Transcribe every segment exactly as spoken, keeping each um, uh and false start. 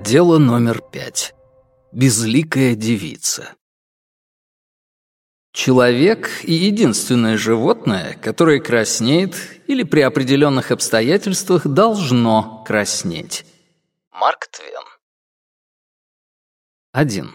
Дело номер пять. Безликая девица. Человек — единственное животное, которое краснеет или при определенных обстоятельствах должно краснеть. Марк Твен. Один.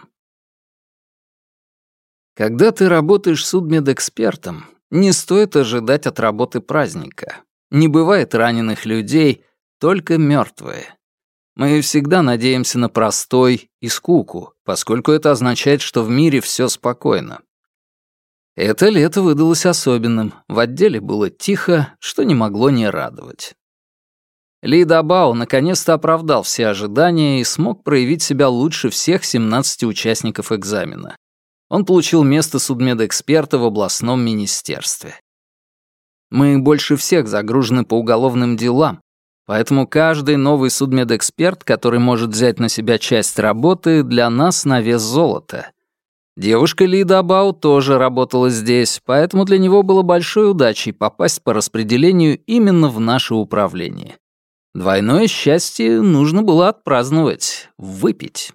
Когда ты работаешь судмедэкспертом, не стоит ожидать от работы праздника. Не бывает раненых людей, только мертвые. Мы всегда надеемся на простой и скуку, поскольку это означает, что в мире все спокойно. Это лето выдалось особенным, в отделе было тихо, что не могло не радовать. Ли Дабао наконец-то оправдал все ожидания и смог проявить себя лучше всех семнадцати участников экзамена. Он получил место судмедэксперта в областном министерстве. Мы больше всех загружены по уголовным делам, поэтому каждый новый судмедэксперт, который может взять на себя часть работы, для нас на вес золота. Девушка Ли Дабао тоже работала здесь, поэтому для него было большой удачей попасть по распределению именно в наше управление. Двойное счастье нужно было отпраздновать, выпить.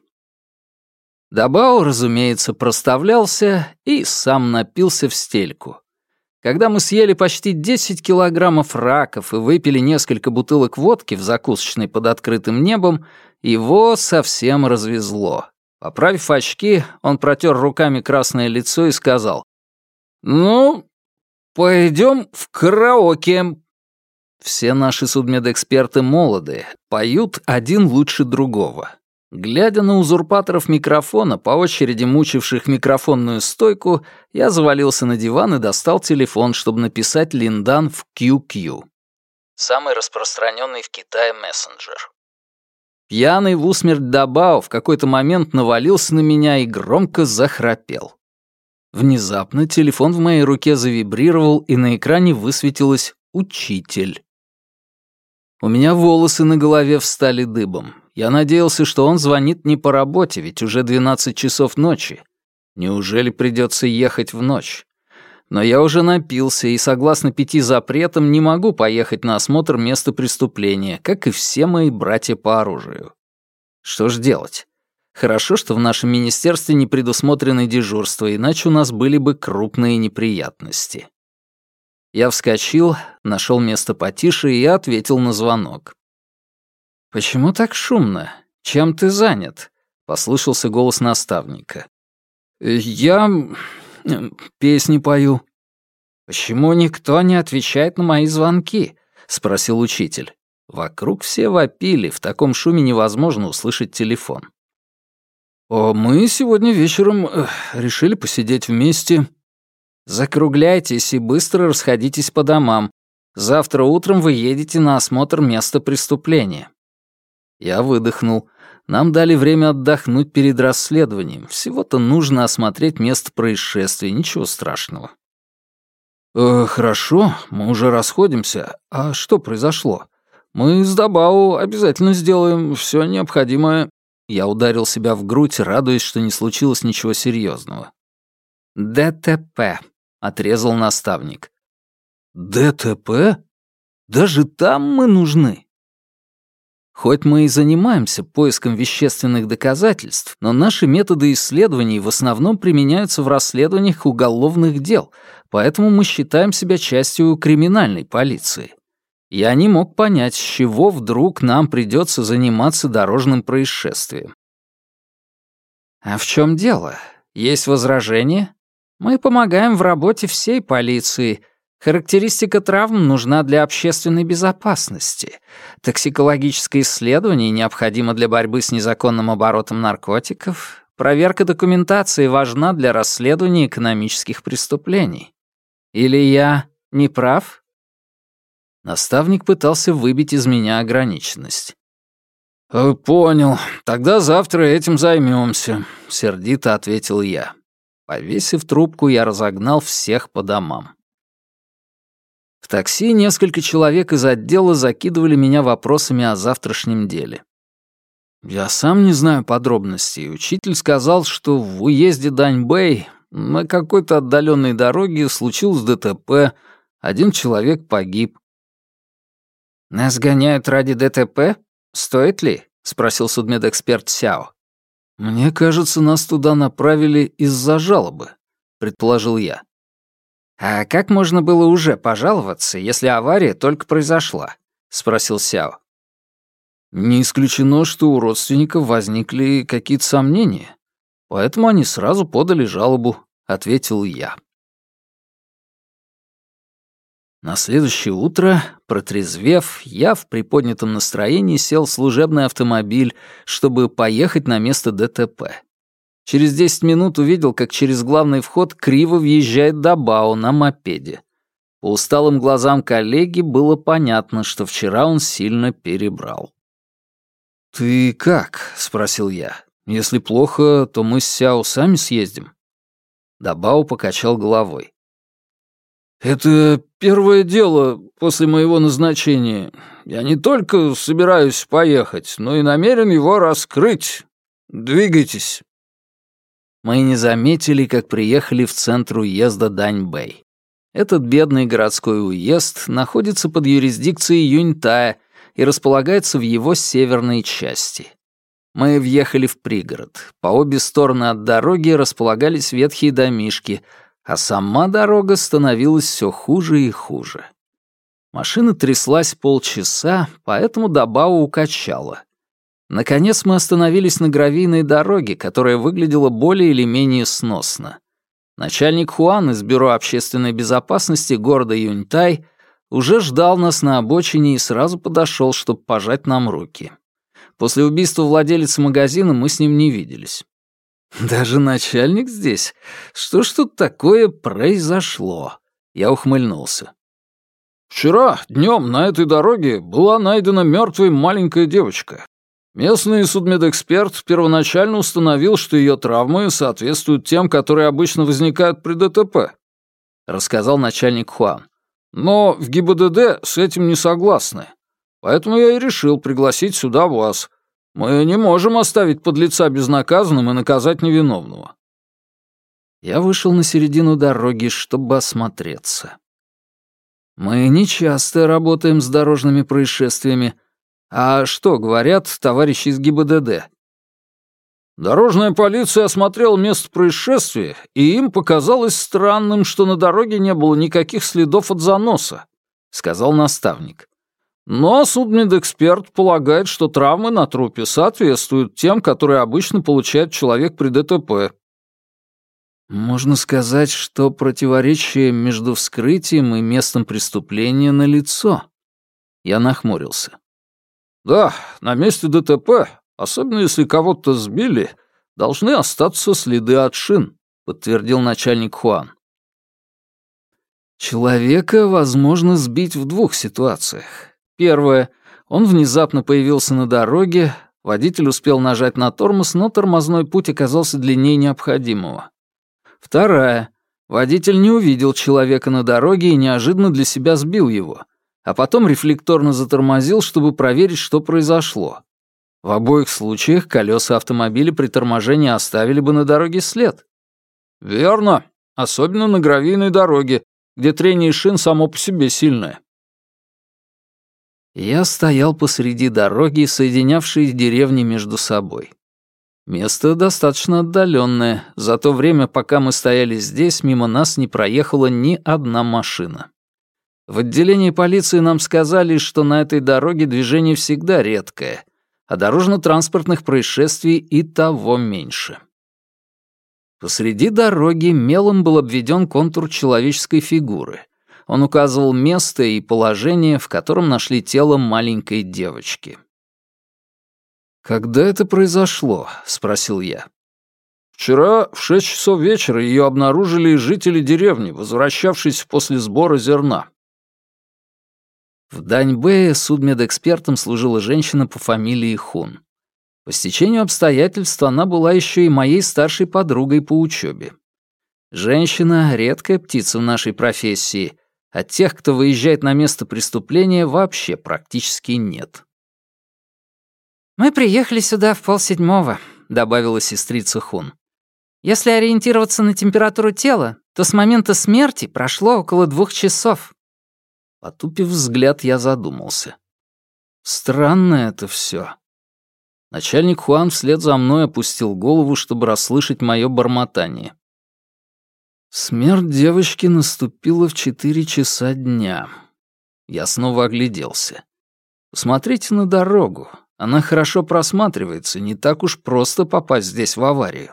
Дабао, разумеется, проставлялся и сам напился в стельку. Когда мы съели почти десять килограммов раков и выпили несколько бутылок водки в закусочной под открытым небом, его совсем развезло. Поправив очки, он протер руками красное лицо и сказал: «Ну, пойдем в караоке». Все наши судмедэксперты молоды, поют один лучше другого. Глядя на узурпаторов микрофона, по очереди мучивших микрофонную стойку, я завалился на диван и достал телефон, чтобы написать Линдан в кью кью. Самый распространенный в Китае мессенджер. Пьяный в усмерть Дабао в какой-то момент навалился на меня и громко захрапел. Внезапно телефон в моей руке завибрировал, и на экране высветилось «Учитель». У меня волосы на голове встали дыбом. Я надеялся, что он звонит не по работе, ведь уже двенадцать часов ночи. Неужели придется ехать в ночь? Но я уже напился и, согласно пяти запретам, не могу поехать на осмотр места преступления, как и все мои братья по оружию. Что ж делать? Хорошо, что в нашем министерстве не предусмотрены дежурства, иначе у нас были бы крупные неприятности. Я вскочил, нашел место потише и ответил на звонок. «Почему так шумно? Чем ты занят?» — послышался голос наставника. «Я... песни пою». «Почему никто не отвечает на мои звонки?» — спросил учитель. Вокруг все вопили, в таком шуме невозможно услышать телефон. «О, мы сегодня вечером э, решили посидеть вместе». «Закругляйтесь и быстро расходитесь по домам. Завтра утром вы едете на осмотр места преступления». Я выдохнул. Нам дали время отдохнуть перед расследованием. Всего-то нужно осмотреть место происшествия, ничего страшного. «Э, «Хорошо, мы уже расходимся. А что произошло? Мы с Дабао обязательно сделаем все необходимое». Я ударил себя в грудь, радуясь, что не случилось ничего серьезного. «ДТП», — отрезал наставник. «ДТП? Даже там мы нужны?» Хоть мы и занимаемся поиском вещественных доказательств, но наши методы исследований в основном применяются в расследованиях уголовных дел, поэтому мы считаем себя частью криминальной полиции. Я не мог понять, с чего вдруг нам придется заниматься дорожным происшествием. «А в чем дело? Есть возражения? Мы помогаем в работе всей полиции. Характеристика травм нужна для общественной безопасности. Токсикологическое исследование необходимо для борьбы с незаконным оборотом наркотиков. Проверка документации важна для расследования экономических преступлений. Или я не прав?» Наставник пытался выбить из меня ограниченность. «Э, «Понял. Тогда завтра этим займемся», — сердито ответил я. Повесив трубку, я разогнал всех по домам. В такси несколько человек из отдела закидывали меня вопросами о завтрашнем деле. Я сам не знаю подробностей. Учитель сказал, что в уезде Даньбэй на какой-то отдаленной дороге случилось ДТП, один человек погиб. «Нас гоняют ради ДТП? Стоит ли?» — спросил судмедэксперт Сяо. «Мне кажется, нас туда направили из-за жалобы», — предположил я. «А как можно было уже пожаловаться, если авария только произошла?» — спросил Сяо. «Не исключено, что у родственников возникли какие-то сомнения, поэтому они сразу подали жалобу», — ответил я. На следующее утро, протрезвев, я в приподнятом настроении сел в служебный автомобиль, чтобы поехать на место ДТП. Через десять минут увидел, как через главный вход криво въезжает Дабао на мопеде. По усталым глазам коллеги было понятно, что вчера он сильно перебрал. «Ты как?» — спросил я. «Если плохо, то мы с Сяо сами съездим». Дабао покачал головой. «Это первое дело после моего назначения. Я не только собираюсь поехать, но и намерен его раскрыть. Двигайтесь». Мы не заметили, как приехали в центр уезда Даньбэй. Этот бедный городской уезд находится под юрисдикцией Юньтая и располагается в его северной части. Мы въехали в пригород. По обе стороны от дороги располагались ветхие домишки, а сама дорога становилась все хуже и хуже. Машина тряслась полчаса, поэтому Дабао укачала. Наконец мы остановились на гравийной дороге, которая выглядела более или менее сносно. Начальник Хуан из Бюро общественной безопасности города Юньтай уже ждал нас на обочине и сразу подошел, чтобы пожать нам руки. После убийства владелицы магазина мы с ним не виделись. «Даже начальник здесь? Что ж тут такое произошло?» Я ухмыльнулся. «Вчера днем на этой дороге была найдена мертвая маленькая девочка. Местный судмедэксперт первоначально установил, что ее травмы соответствуют тем, которые обычно возникают при ДТП», — рассказал начальник Хуан. «Но в ГИБДД с этим не согласны. Поэтому я и решил пригласить сюда вас. Мы не можем оставить подлеца безнаказанным и наказать невиновного». Я вышел на середину дороги, чтобы осмотреться. Мы не часто работаем с дорожными происшествиями. А что говорят товарищи из ГИБДД? Дорожная полиция осмотрела место происшествия, и им показалось странным, что на дороге не было никаких следов от заноса, сказал наставник. Но судмедэксперт полагает, что травмы на трупе соответствуют тем, которые обычно получает человек при ДТП. Можно сказать, что противоречие между вскрытием и местом преступления налицо. Я нахмурился. Да, на месте ДТП, особенно если кого-то сбили, должны остаться следы от шин, подтвердил начальник Хуан. Человека возможно сбить в двух ситуациях. Первое. Он внезапно появился на дороге, водитель успел нажать на тормоз, но тормозной путь оказался длиннее необходимого. Вторая. Водитель не увидел человека на дороге и неожиданно для себя сбил его, а потом рефлекторно затормозил, чтобы проверить, что произошло. В обоих случаях колеса автомобиля при торможении оставили бы на дороге след. Верно, особенно на гравийной дороге, где трение шин само по себе сильное. Я стоял посреди дороги, соединявшей деревни между собой. Место достаточно отдаленное. За то время, пока мы стояли здесь, мимо нас не проехала ни одна машина. В отделении полиции нам сказали, что на этой дороге движение всегда редкое, а дорожно-транспортных происшествий и того меньше. Посреди дороги мелом был обведен контур человеческой фигуры. Он указывал место и положение, в котором нашли тело маленькой девочки. «Когда это произошло?» — спросил я. «Вчера в шесть часов вечера ее обнаружили жители деревни, возвращавшиеся после сбора зерна». В Даньбэе судмедэкспертом служила женщина по фамилии Хун. По стечению обстоятельств она была еще и моей старшей подругой по учебе. Женщина — редкая птица в нашей профессии, а тех, кто выезжает на место преступления, вообще практически нет. «Мы приехали сюда в полседьмого», — добавила сестрица Хун. «Если ориентироваться на температуру тела, то с момента смерти прошло около двух часов». Потупив взгляд, я задумался. Странно это все. Начальник Хуан вслед за мной опустил голову, чтобы расслышать мое бормотание. Смерть девочки наступила в четыре часа дня. Я снова огляделся. Посмотрите на дорогу. Она хорошо просматривается, не так уж просто попасть здесь в аварию.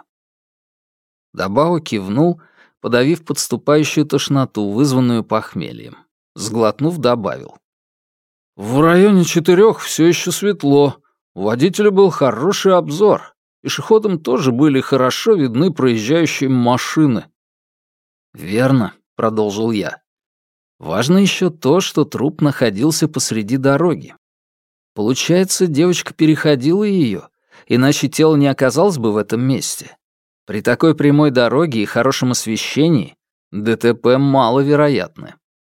Дабао кивнул, подавив подступающую тошноту, вызванную похмельем. Сглотнув, добавил. В районе четырех все еще светло. У водителя был хороший обзор. Пешеходам тоже были хорошо видны проезжающие машины. «Верно», — продолжил я. «Важно еще то, что труп находился посреди дороги. Получается, девочка переходила ее, иначе тело не оказалось бы в этом месте. При такой прямой дороге и хорошем освещении ДТП маловероятны».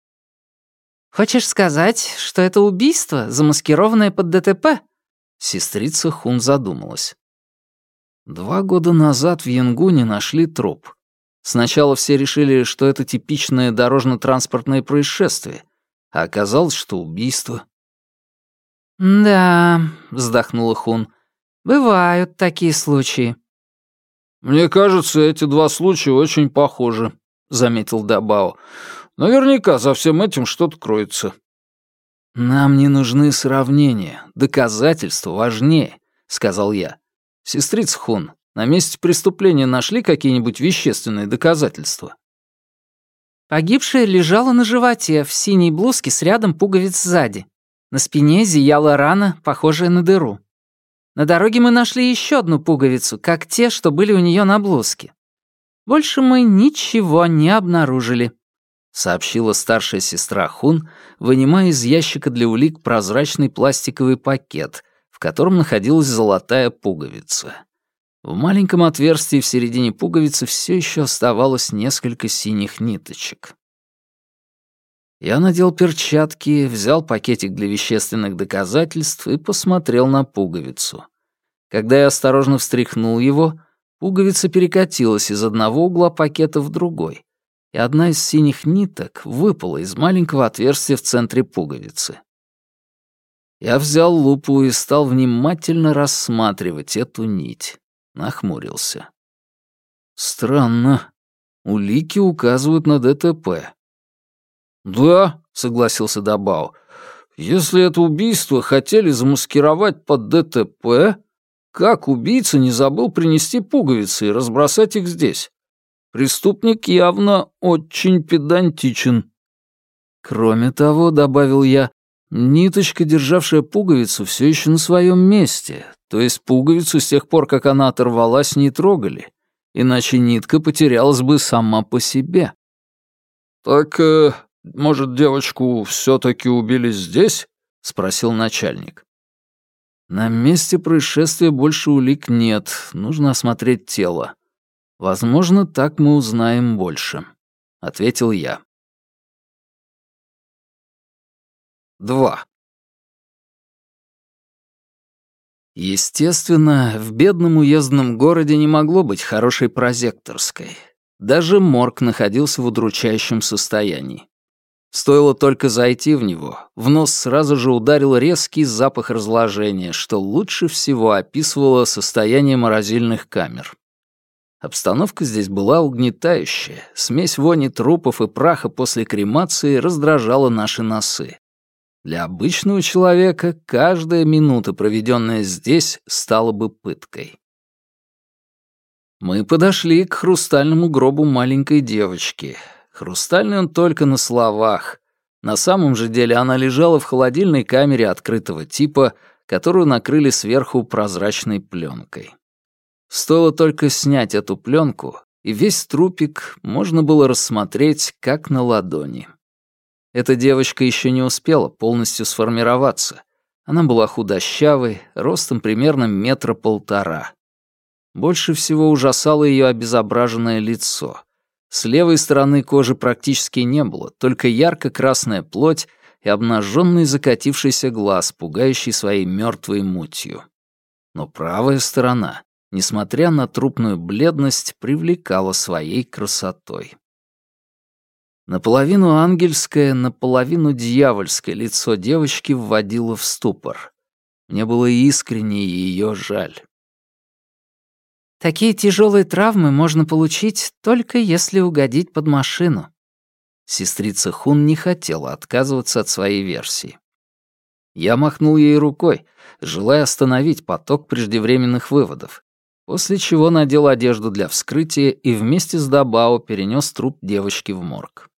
«Хочешь сказать, что это убийство, замаскированное под ДТП?» Сестрица Хун задумалась. Два года назад в Янгуне нашли труп. Сначала все решили, что это типичное дорожно-транспортное происшествие, а оказалось, что убийство. «Да», — вздохнула Хун, — «бывают такие случаи». «Мне кажется, эти два случая очень похожи», — заметил Дабао. «Наверняка за всем этим что-то кроется». «Нам не нужны сравнения, доказательства важнее», — сказал я. «Сестрица Хун, на месте преступления нашли какие-нибудь вещественные доказательства?» Погибшая лежала на животе, в синей блузке с рядом пуговиц сзади. На спине зияла рана, похожая на дыру. На дороге мы нашли еще одну пуговицу, как те, что были у нее на блузке. Больше мы ничего не обнаружили, — сообщила старшая сестра Хун, вынимая из ящика для улик прозрачный пластиковый пакет, в котором находилась золотая пуговица. В маленьком отверстии в середине пуговицы все еще оставалось несколько синих ниточек. Я надел перчатки, взял пакетик для вещественных доказательств и посмотрел на пуговицу. Когда я осторожно встряхнул его, пуговица перекатилась из одного угла пакета в другой, и одна из синих ниток выпала из маленького отверстия в центре пуговицы. Я взял лупу и стал внимательно рассматривать эту нить. Нахмурился. Странно. Улики указывают на ДТП. «Да», — согласился Дабао, — «если это убийство хотели замаскировать под ДТП, как убийца не забыл принести пуговицы и разбросать их здесь? Преступник явно очень педантичен». «Кроме того», — добавил я, — «ниточка, державшая пуговицу, все еще на своем месте, то есть пуговицу с тех пор, как она оторвалась, не трогали, иначе нитка потерялась бы сама по себе». «Так, э, может, девочку все-таки убили здесь?» — спросил начальник. «На месте происшествия больше улик нет, нужно осмотреть тело. Возможно, так мы узнаем больше», — ответил я. Два. Естественно, в бедном уездном городе не могло быть хорошей прозекторской. Даже морг находился в удручающем состоянии. Стоило только зайти в него, в нос сразу же ударил резкий запах разложения, что лучше всего описывало состояние морозильных камер. Обстановка здесь была угнетающая, смесь вони трупов и праха после кремации раздражала наши носы. Для обычного человека каждая минута, проведенная здесь, стала бы пыткой. Мы подошли к хрустальному гробу маленькой девочки. Хрустальный он только на словах. На самом же деле она лежала в холодильной камере открытого типа, которую накрыли сверху прозрачной пленкой. Стоило только снять эту пленку, и весь трупик можно было рассмотреть как на ладони. Эта девочка еще не успела полностью сформироваться. Она была худощавой, ростом примерно метра полтора. Больше всего ужасало ее обезображенное лицо. С левой стороны кожи практически не было, только ярко-красная плоть и обнаженный закатившийся глаз, пугающий своей мертвой мутью. Но правая сторона, несмотря на трупную бледность, привлекала своей красотой. Наполовину ангельское, наполовину дьявольское лицо девочки вводило в ступор. Мне было искренне ее жаль. Такие тяжелые травмы можно получить только если угодить под машину. Сестрица Хун не хотела отказываться от своей версии. Я махнул ей рукой, желая остановить поток преждевременных выводов, после чего надел одежду для вскрытия и вместе с Дабао перенес труп девочки в морг.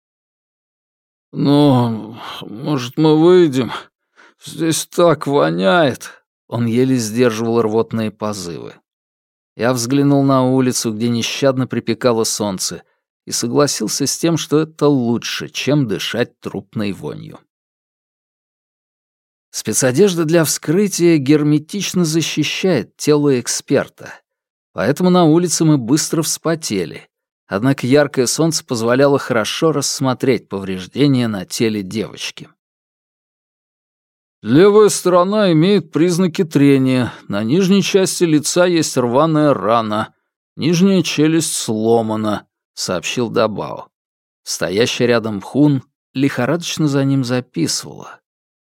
«Ну, может, мы выйдем? Здесь так воняет!» Он еле сдерживал рвотные позывы. Я взглянул на улицу, где нещадно припекало солнце, и согласился с тем, что это лучше, чем дышать трупной вонью. Спецодежда для вскрытия герметично защищает тело эксперта, поэтому на улице мы быстро вспотели, однако яркое солнце позволяло хорошо рассмотреть повреждения на теле девочки. «Левая сторона имеет признаки трения, на нижней части лица есть рваная рана, нижняя челюсть сломана», — сообщил Дабао. Стоящая рядом Хун лихорадочно за ним записывала.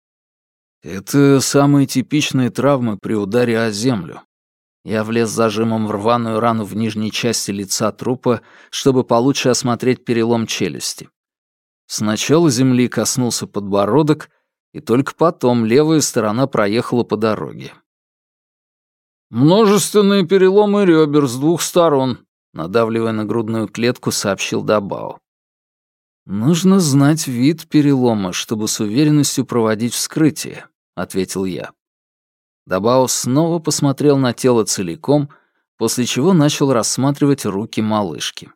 «Это самые типичные травмы при ударе о землю». Я влез зажимом в рваную рану в нижней части лица трупа, чтобы получше осмотреть перелом челюсти. Сначала земли коснулся подбородок, и только потом левая сторона проехала по дороге. «Множественные переломы ребер с двух сторон», — надавливая на грудную клетку, сообщил Дабао. «Нужно знать вид перелома, чтобы с уверенностью проводить вскрытие», — ответил я. Дабао снова посмотрел на тело целиком, после чего начал рассматривать руки малышки.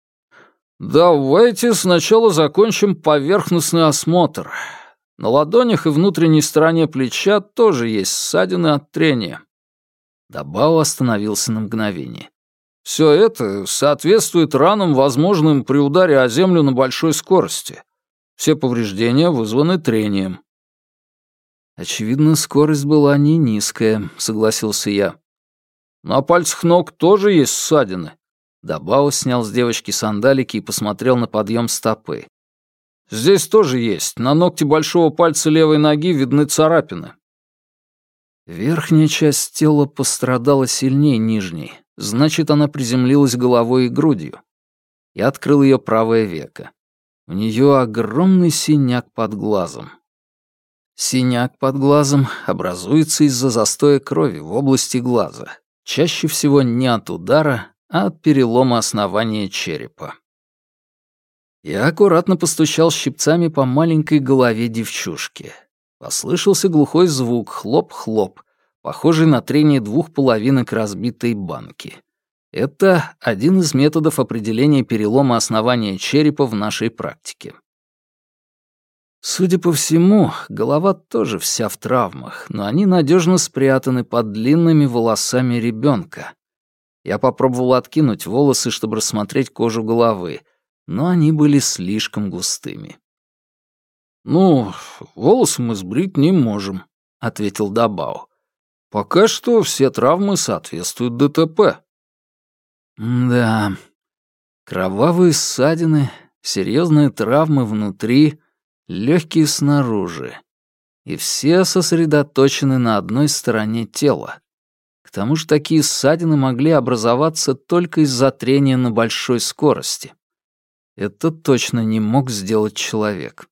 «Давайте сначала закончим поверхностный осмотр. На ладонях и внутренней стороне плеча тоже есть ссадины от трения». Дабао остановился на мгновение. «Все это соответствует ранам, возможным при ударе о землю на большой скорости. Все повреждения вызваны трением». «Очевидно, скорость была не низкая», — согласился я. «На пальцах ног тоже есть ссадины». Дабао снял с девочки сандалики и посмотрел на подъем стопы. «Здесь тоже есть. На ногте большого пальца левой ноги видны царапины». Верхняя часть тела пострадала сильнее нижней, значит, она приземлилась головой и грудью. Я открыл ее правое веко. У нее огромный синяк под глазом. Синяк под глазом образуется из-за застоя крови в области глаза, чаще всего не от удара, а от перелома основания черепа. Я аккуратно постучал щипцами по маленькой голове девчушки. Послышался глухой звук хлоп-хлоп, похожий на трение двух половинок разбитой банки. Это один из методов определения перелома основания черепа в нашей практике. Судя по всему, голова тоже вся в травмах, но они надежно спрятаны под длинными волосами ребенка. Я попробовал откинуть волосы, чтобы рассмотреть кожу головы, но они были слишком густыми. «Ну, волосы мы сбрить не можем», — ответил Дабао. «Пока что все травмы соответствуют ДТП». «Да, кровавые ссадины, серьезные травмы внутри, легкие снаружи. И все сосредоточены на одной стороне тела. К тому же такие ссадины могли образоваться только из-за трения на большой скорости. Это точно не мог сделать человек».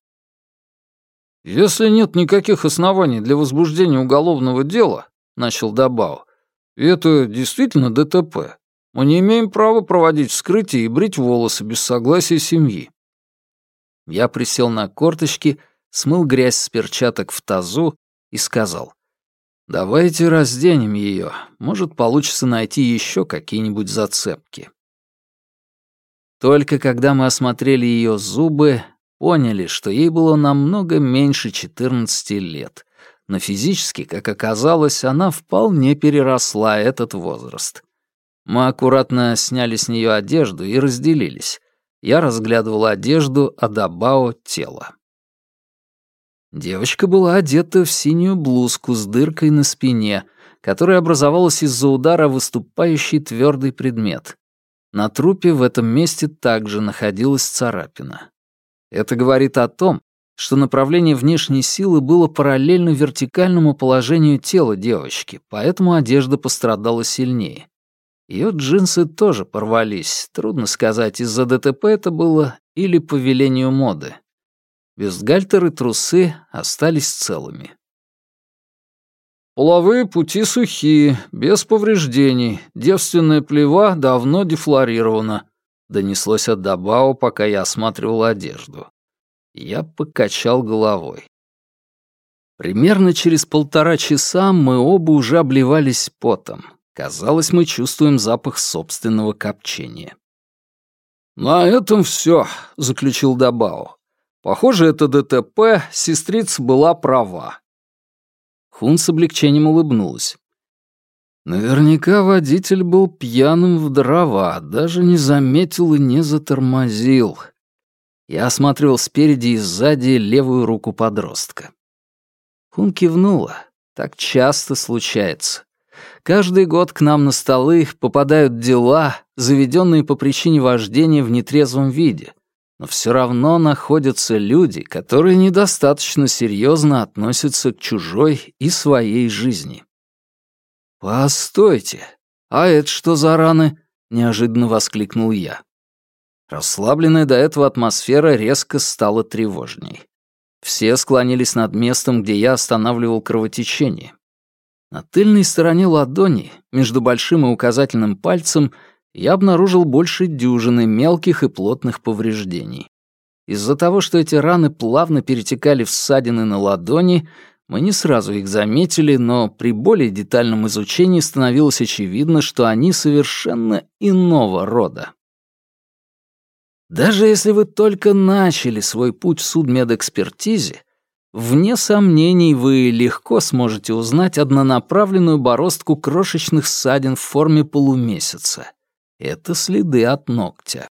«Если нет никаких оснований для возбуждения уголовного дела», — начал Дабао, — «и это действительно ДТП, мы не имеем права проводить вскрытие и брить волосы без согласия семьи». Я присел на корточки, смыл грязь с перчаток в тазу и сказал: «Давайте разденем ее, может, получится найти еще какие-нибудь зацепки». Только когда мы осмотрели ее зубы, поняли, что ей было намного меньше четырнадцати лет, но физически, как оказалось, она вполне переросла этот возраст. Мы аккуратно сняли с нее одежду и разделились. Я разглядывал одежду, а Дабао — тело. Девочка была одета в синюю блузку с дыркой на спине, которая образовалась из-за удара выступающий твердый предмет. На трупе в этом месте также находилась царапина. Это говорит о том, что направление внешней силы было параллельно вертикальному положению тела девочки, поэтому одежда пострадала сильнее. Ее джинсы тоже порвались, трудно сказать, из-за ДТП это было или по велению моды. Бюстгальтер и трусы остались целыми. «Половые пути сухие, без повреждений, девственная плева давно дефлорирована», — донеслось от Дабао, пока я осматривал одежду. Я покачал головой. Примерно через полтора часа мы оба уже обливались потом. Казалось, мы чувствуем запах собственного копчения. «На этом все», — заключил Дабао. «Похоже, это ДТП, сестрица была права». Хун с облегчением улыбнулась. Наверняка водитель был пьяным в дрова, даже не заметил и не затормозил. Я осматривал спереди и сзади левую руку подростка. Хун кивнула. Так часто случается. Каждый год к нам на столы попадают дела, заведенные по причине вождения в нетрезвом виде. Но все равно находятся люди, которые недостаточно серьезно относятся к чужой и своей жизни. «Постойте, а это что за раны?» — неожиданно воскликнул я. Расслабленная до этого атмосфера резко стала тревожней. Все склонились над местом, где я останавливал кровотечение. На тыльной стороне ладони, между большим и указательным пальцем, я обнаружил больше дюжины мелких и плотных повреждений. Из-за того, что эти раны плавно перетекали в ссадины на ладони, мы не сразу их заметили, но при более детальном изучении становилось очевидно, что они совершенно иного рода. Даже если вы только начали свой путь в судмедэкспертизе, вне сомнений вы легко сможете узнать однонаправленную бороздку крошечных ссадин в форме полумесяца. Это следы от ногтя.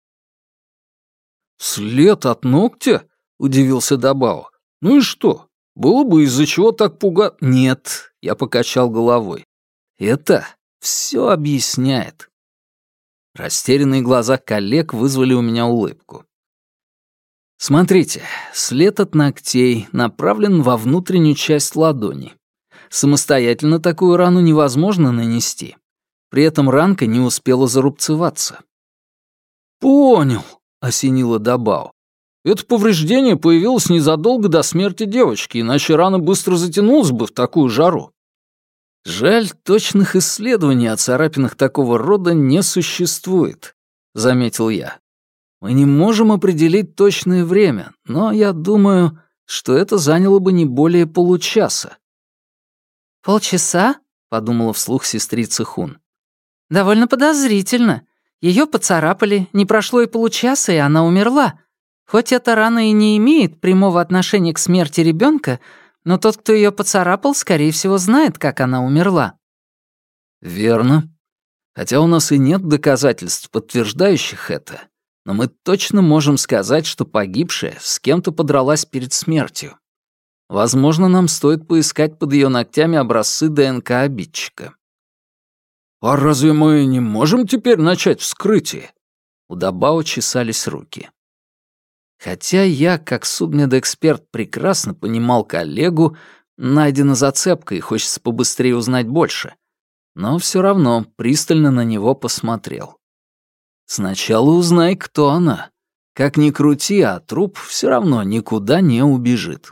«След от ногтя?» — удивился Дабао. «Ну и что? Было бы из-за чего так пуга...» «Нет», — я покачал головой. «Это все объясняет». Растерянные глаза коллег вызвали у меня улыбку. Смотрите, след от ногтей направлен во внутреннюю часть ладони. Самостоятельно такую рану невозможно нанести. При этом ранка не успела зарубцеваться. «Понял», — осенило Дабао. «Это повреждение появилось незадолго до смерти девочки, иначе рана быстро затянулась бы в такую жару». «Жаль, точных исследований о царапинах такого рода не существует», — заметил я. «Мы не можем определить точное время, но я думаю, что это заняло бы не более получаса». «Полчаса?» — подумала вслух сестрица Хун. «Довольно подозрительно. Ее поцарапали, не прошло и получаса, и она умерла. Хоть эта рана и не имеет прямого отношения к смерти ребенка, но тот, кто ее поцарапал, скорее всего, знает, как она умерла». «Верно. Хотя у нас и нет доказательств, подтверждающих это, но мы точно можем сказать, что погибшая с кем-то подралась перед смертью. Возможно, нам стоит поискать под ее ногтями образцы ДНК обидчика». «А разве мы не можем теперь начать вскрытие?» У Дабао чесались руки. Хотя я, как судмедэксперт, прекрасно понимал коллегу, найдена зацепка и хочется побыстрее узнать больше, но все равно пристально на него посмотрел. Сначала узнай, кто она. Как ни крути, а труп все равно никуда не убежит.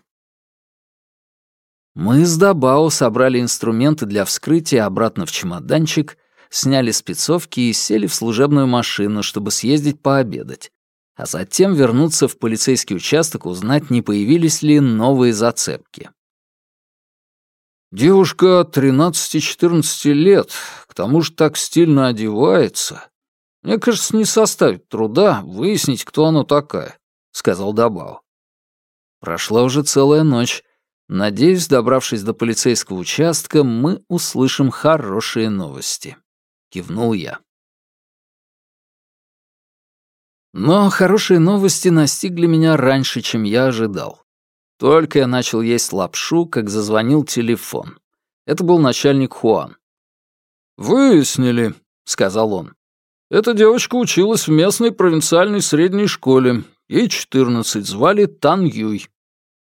Мы с Дабао собрали инструменты для вскрытия обратно в чемоданчик, сняли спецовки и сели в служебную машину, чтобы съездить пообедать, а затем вернуться в полицейский участок узнать, не появились ли новые зацепки. «Девушка тринадцати-четырнадцати лет, к тому же так стильно одевается. Мне кажется, не составит труда выяснить, кто она такая», — сказал Дабао. Прошла уже целая ночь. Надеюсь, добравшись до полицейского участка, мы услышим хорошие новости. Кивнул я. Но хорошие новости настигли меня раньше, чем я ожидал. Только я начал есть лапшу, как зазвонил телефон. Это был начальник Хуан. «Выяснили», — сказал он. «Эта девочка училась в местной провинциальной средней школе. Ей четырнадцать, звали Тан Юй.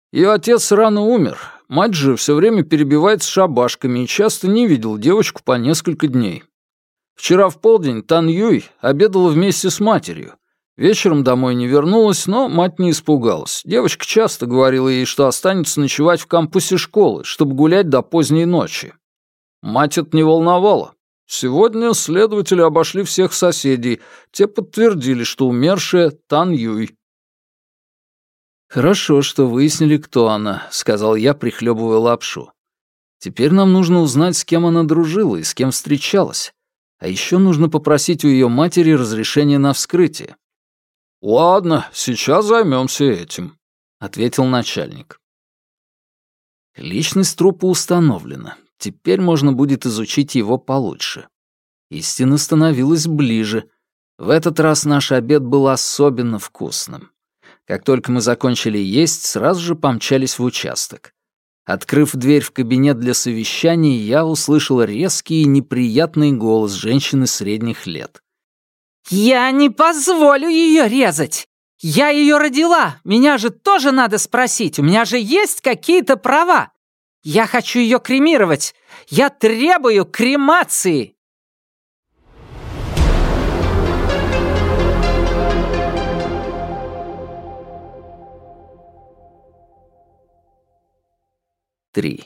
Ее отец рано умер, мать же все время перебивается шабашками и часто не видел девочку по несколько дней. Вчера в полдень Тан Юй обедала вместе с матерью. Вечером домой не вернулась, но мать не испугалась. Девочка часто говорила ей, что останется ночевать в кампусе школы, чтобы гулять до поздней ночи. Мать это не волновало. Сегодня следователи обошли всех соседей. Те подтвердили, что умершая Тан Юй. «Хорошо, что выяснили, кто она», — сказал я, прихлебывая лапшу. «Теперь нам нужно узнать, с кем она дружила и с кем встречалась. А еще нужно попросить у ее матери разрешения на вскрытие». «Ладно, сейчас займемся этим», — ответил начальник. Личность трупа установлена. Теперь можно будет изучить его получше. Истина становилась ближе. В этот раз наш обед был особенно вкусным. Как только мы закончили есть, сразу же помчались в участок. Открыв дверь в кабинет для совещаний, я услышал резкий и неприятный голос женщины средних лет. «Я не позволю ее резать! Я ее родила! Меня же тоже надо спросить! У меня же есть какие-то права! Я хочу ее кремировать! Я требую кремации!» Три.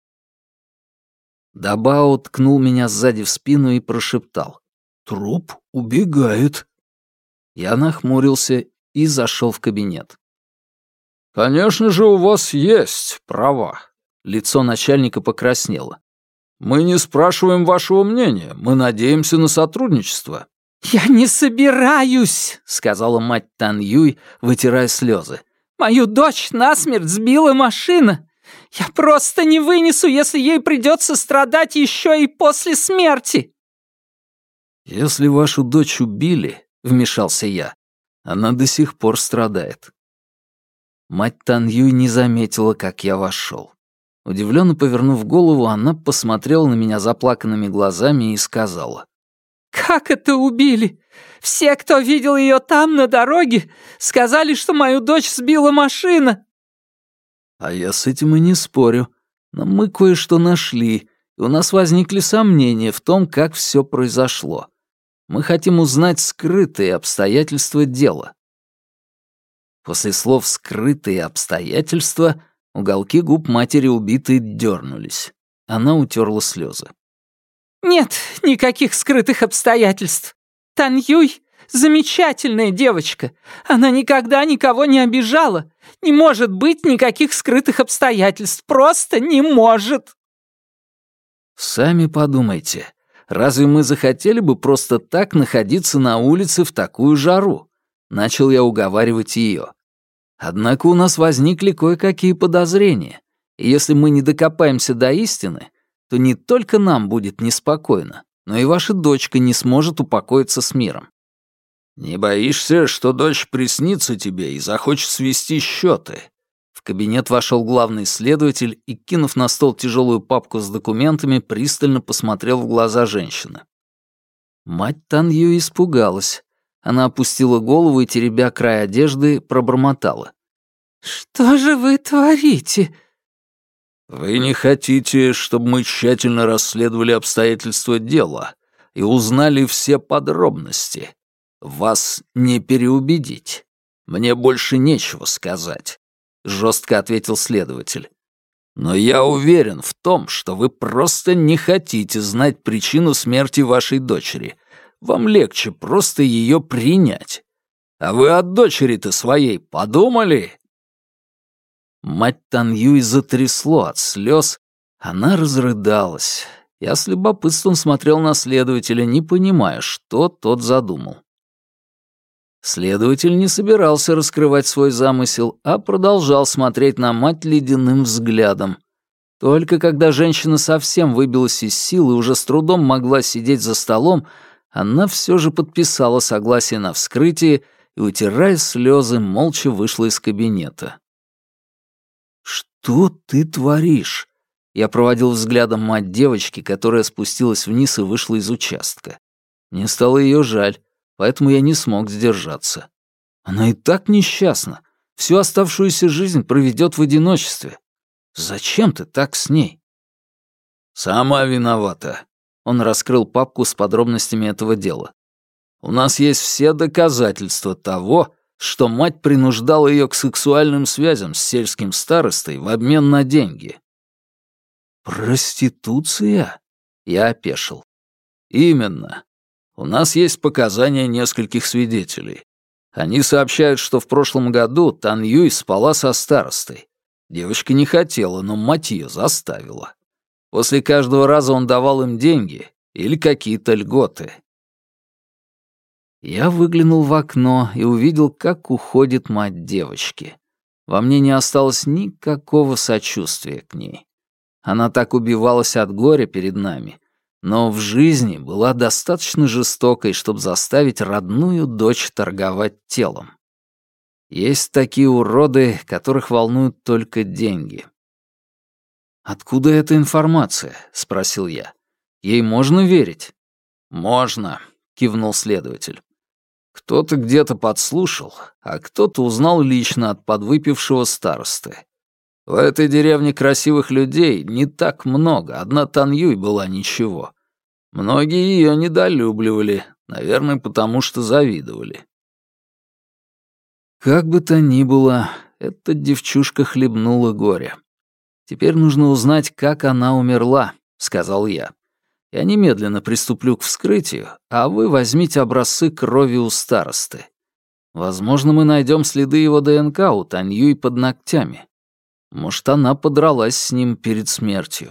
Дабао ткнул меня сзади в спину и прошептал. «Труп убегает». Я нахмурился и зашел в кабинет. «Конечно же, у вас есть права». Лицо начальника покраснело. «Мы не спрашиваем вашего мнения, мы надеемся на сотрудничество». «Я не собираюсь», — сказала мать Тан Юй, вытирая слезы. «Мою дочь насмерть сбила машина. Я просто не вынесу, если ей придется страдать еще и после смерти». «Если вашу дочь убили», — вмешался я, — «она до сих пор страдает». Мать Тан Юй не заметила, как я вошел. Удивленно повернув голову, она посмотрела на меня заплаканными глазами и сказала. «Как это убили? Все, кто видел ее там, на дороге, сказали, что мою дочь сбила машина». «А я с этим и не спорю. Но мы кое-что нашли, и у нас возникли сомнения в том, как все произошло. Мы хотим узнать скрытые обстоятельства дела». После слов «скрытые обстоятельства» уголки губ матери убитой дернулись. Она утерла слезы. «Нет никаких скрытых обстоятельств. Тан Юй — замечательная девочка. Она никогда никого не обижала. Не может быть никаких скрытых обстоятельств. Просто не может». «Сами подумайте, разве мы захотели бы просто так находиться на улице в такую жару?» Начал я уговаривать ее. Однако у нас возникли кое-какие подозрения, и если мы не докопаемся до истины, то не только нам будет неспокойно, но и ваша дочка не сможет упокоиться с миром. «Не боишься, что дочь приснится тебе и захочет свести счеты?» В кабинет вошел главный следователь и, кинув на стол тяжелую папку с документами, пристально посмотрел в глаза женщины. Мать Тан Юй испугалась. Она опустила голову и, теребя край одежды, пробормотала. «Что же вы творите?» «Вы не хотите, чтобы мы тщательно расследовали обстоятельства дела и узнали все подробности? Вас не переубедить. Мне больше нечего сказать», — жестко ответил следователь. «Но я уверен в том, что вы просто не хотите знать причину смерти вашей дочери. Вам легче просто ее принять. А вы от дочери-то своей подумали?» Мать Тан Юй затрясло от слез. Она разрыдалась. Я с любопытством смотрел на следователя, не понимая, что тот задумал. Следователь не собирался раскрывать свой замысел, а продолжал смотреть на мать ледяным взглядом. Только когда женщина совсем выбилась из сил и уже с трудом могла сидеть за столом, она все же подписала согласие на вскрытие и, утирая слезы, молча вышла из кабинета. «Что ты творишь?» Я проводил взглядом мать девочки, которая спустилась вниз и вышла из участка. Мне стало ее жаль, поэтому я не смог сдержаться. Она и так несчастна. Всю оставшуюся жизнь проведет в одиночестве. Зачем ты так с ней?» «Сама виновата». Он раскрыл папку с подробностями этого дела. «У нас есть все доказательства того, что мать принуждала ее к сексуальным связям с сельским старостой в обмен на деньги». «Проституция?» Я опешил. «Именно. У нас есть показания нескольких свидетелей. Они сообщают, что в прошлом году Тан Юй спала со старостой. Девочка не хотела, но мать ее заставила. После каждого раза он давал им деньги или какие-то льготы». Я выглянул в окно и увидел, как уходит мать девочки. Во мне не осталось никакого сочувствия к ней. Она так убивалась от горя перед нами, но в жизни была достаточно жестокой, чтобы заставить родную дочь торговать телом. Есть такие уроды, которых волнуют только деньги. «Откуда эта информация?» — спросил я. «Ей можно верить?» «Можно», — кивнул следователь. «Кто-то где-то подслушал, а кто-то узнал лично от подвыпившего старосты. В этой деревне красивых людей не так много, одна Тан Юй была ничего. Многие ее недолюбливали, наверное, потому что завидовали». Как бы то ни было, эта девчушка хлебнула горе. «Теперь нужно узнать, как она умерла», — сказал я. «Я немедленно приступлю к вскрытию, а вы возьмите образцы крови у старосты. Возможно, мы найдем следы его ДНК у Тан Юй под ногтями. Может, она подралась с ним перед смертью».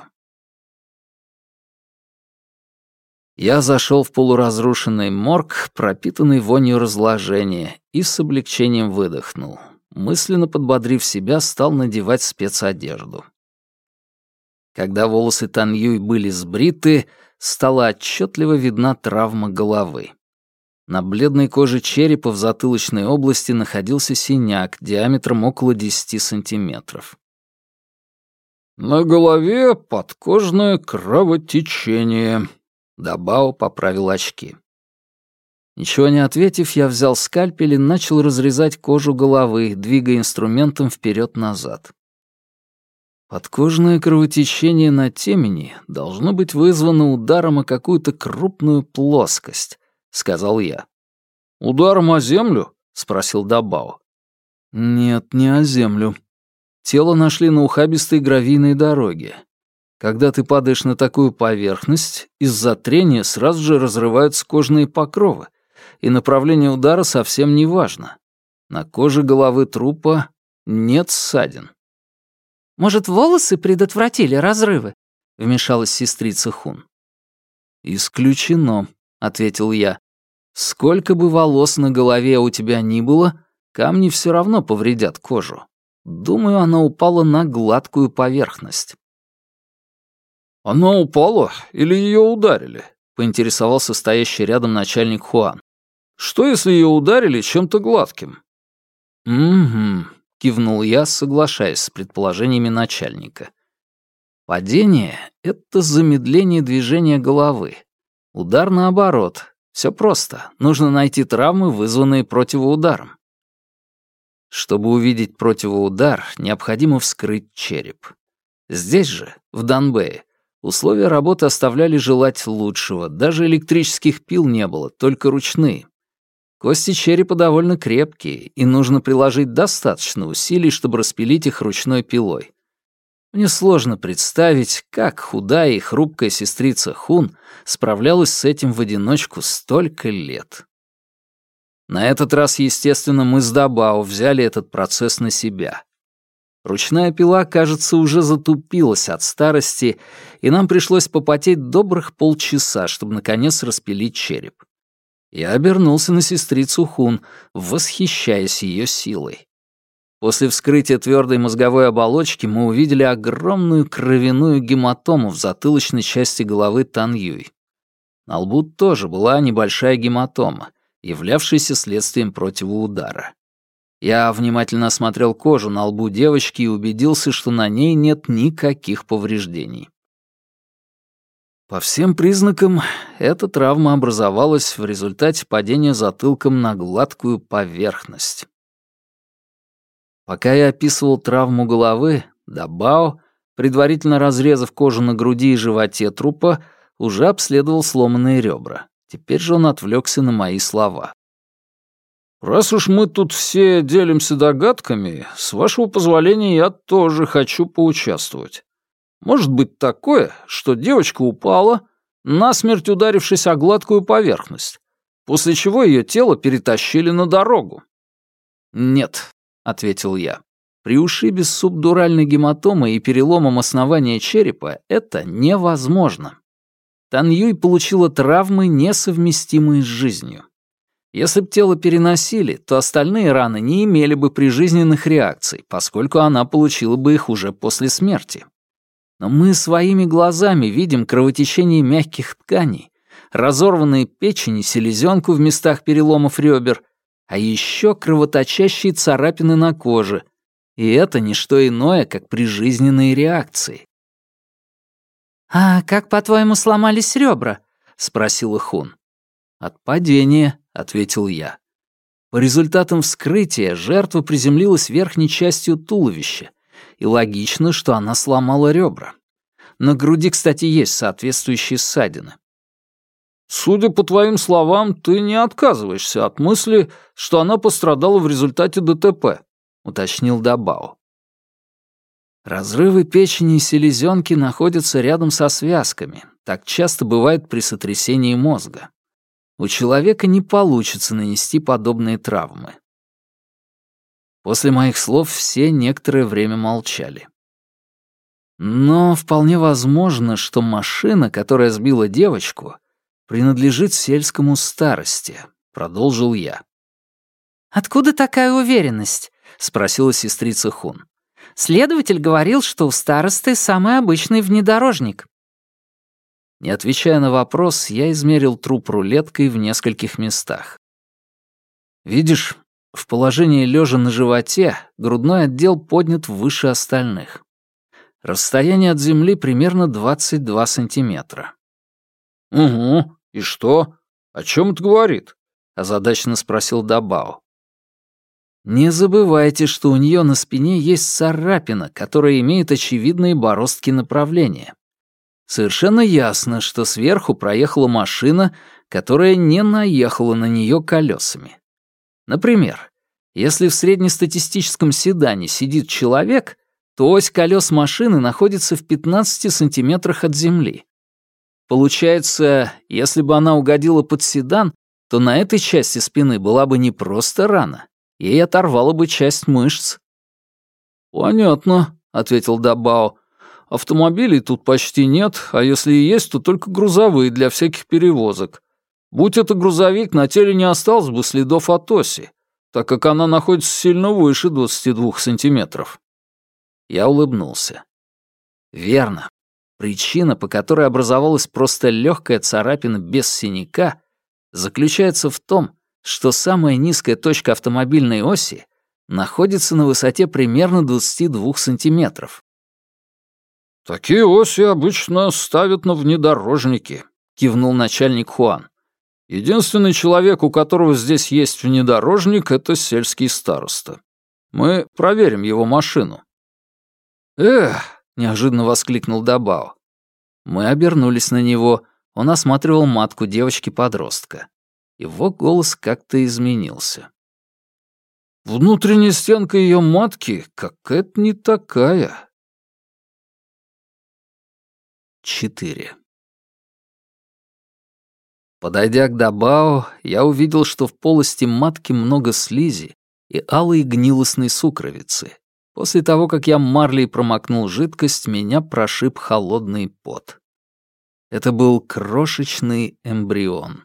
Я зашел в полуразрушенный морг, пропитанный вонью разложения, и с облегчением выдохнул. Мысленно подбодрив себя, стал надевать спецодежду. Когда волосы Тан Юй были сбриты, стала отчетливо видна травма головы. На бледной коже черепа в затылочной области находился синяк диаметром около десяти сантиметров. «На голове подкожное кровотечение», — Дабао поправил очки. Ничего не ответив, я взял скальпель и начал разрезать кожу головы, двигая инструментом вперед-назад. Подкожное кровотечение на темени должно быть вызвано ударом о какую-то крупную плоскость, — сказал я. «Ударом о землю?» — спросил Дабао. «Нет, не о землю. Тело нашли на ухабистой гравийной дороге. Когда ты падаешь на такую поверхность, из-за трения сразу же разрываются кожные покровы, и направление удара совсем не важно. На коже головы трупа нет ссадин». «Может, волосы предотвратили разрывы?» — вмешалась сестрица Хун. «Исключено», — ответил я. «Сколько бы волос на голове у тебя ни было, камни все равно повредят кожу. Думаю, она упала на гладкую поверхность». «Она упала или ее ударили?» — поинтересовался стоящий рядом начальник Хуан. «Что, если ее ударили чем-то гладким?» «Угу», — кивнул я, соглашаясь с предположениями начальника. «Падение — это замедление движения головы. Удар наоборот. Все просто. Нужно найти травмы, вызванные противоударом». Чтобы увидеть противоудар, необходимо вскрыть череп. Здесь же, в Данбэе, условия работы оставляли желать лучшего, даже электрических пил не было, только ручные. Кости черепа довольно крепкие, и нужно приложить достаточно усилий, чтобы распилить их ручной пилой. Мне сложно представить, как худая и хрупкая сестрица Хун справлялась с этим в одиночку столько лет. На этот раз, естественно, мы с Дабао взяли этот процесс на себя. Ручная пила, кажется, уже затупилась от старости, и нам пришлось попотеть добрых полчаса, чтобы, наконец, распилить череп. Я обернулся на сестрицу Хун, восхищаясь ее силой. После вскрытия твердой мозговой оболочки мы увидели огромную кровяную гематому в затылочной части головы Тан Юй. На лбу тоже была небольшая гематома, являвшаяся следствием противоудара. Я внимательно осмотрел кожу на лбу девочки и убедился, что на ней нет никаких повреждений. По всем признакам, эта травма образовалась в результате падения затылком на гладкую поверхность. Пока я описывал травму головы, Дабао, предварительно разрезав кожу на груди и животе трупа, уже обследовал сломанные ребра. Теперь же он отвлекся на мои слова. «Раз уж мы тут все делимся догадками, с вашего позволения я тоже хочу поучаствовать. Может быть такое, что девочка упала, насмерть ударившись о гладкую поверхность, после чего ее тело перетащили на дорогу?» «Нет», — ответил я. «При ушибе с субдуральной гематомой и переломом основания черепа это невозможно. Таньюй получила травмы, несовместимые с жизнью. Если б тело переносили, то остальные раны не имели бы прижизненных реакций, поскольку она получила бы их уже после смерти. Но мы своими глазами видим кровотечение мягких тканей, разорванные печень и селезенку в местах переломов ребер, а еще кровоточащие царапины на коже. И это не что иное, как прижизненные реакции. «А как, по-твоему, сломались ребра?» — спросила Хун. «От падения», — ответил я. По результатам вскрытия жертва приземлилась верхней частью туловища, и логично, что она сломала ребра. На груди, кстати, есть соответствующие ссадины. «Судя по твоим словам, ты не отказываешься от мысли, что она пострадала в результате ДТП», — уточнил Дабао. Разрывы печени и селезенки находятся рядом со связками. Так часто бывает при сотрясении мозга. У человека не получится нанести подобные травмы. После моих слов все некоторое время молчали. Но вполне возможно, что машина, которая сбила девочку, принадлежит сельскому старости, продолжил я. «Откуда такая уверенность?» — спросила сестрица Хун. «Следователь говорил, что у старосты самый обычный внедорожник». Не отвечая на вопрос, я измерил труп рулеткой в нескольких местах. Видишь, в положении лежа на животе грудной отдел поднят выше остальных. Расстояние от земли примерно двадцать два сантиметра. «Угу, и что? О чем это говорит?» — озадаченно спросил Дабао. «Не забывайте, что у нее на спине есть царапина, которая имеет очевидные бороздки направления. Совершенно ясно, что сверху проехала машина, которая не наехала на нее колесами. Например, если в среднестатистическом седане сидит человек, то ось колес машины находится в пятнадцати сантиметрах от земли. Получается, если бы она угодила под седан, то на этой части спины была бы не просто рана, ей оторвала бы часть мышц». «Понятно», — ответил Дабао. «Автомобилей тут почти нет, а если и есть, то только грузовые для всяких перевозок. Будь это грузовик, на теле не осталось бы следов от оси, так как она находится сильно выше двадцати двух сантиметров». Я улыбнулся. «Верно. Причина, по которой образовалась просто легкая царапина без синяка, заключается в том, что самая низкая точка автомобильной оси находится на высоте примерно двадцати двух сантиметров. «Такие оси обычно ставят на внедорожники», — кивнул начальник Хуан. «Единственный человек, у которого здесь есть внедорожник, — это сельский староста. Мы проверим его машину». «Эх!» — неожиданно воскликнул Дабао. Мы обернулись на него, он осматривал матку девочки-подростка. Его голос как-то изменился. «Внутренняя стенка ее матки какая-то не такая». Четыре. Подойдя к Дабао, я увидел, что в полости матки много слизи и алой гнилостной сукровицы. После того, как я марлей промокнул жидкость, меня прошиб холодный пот. Это был крошечный эмбрион.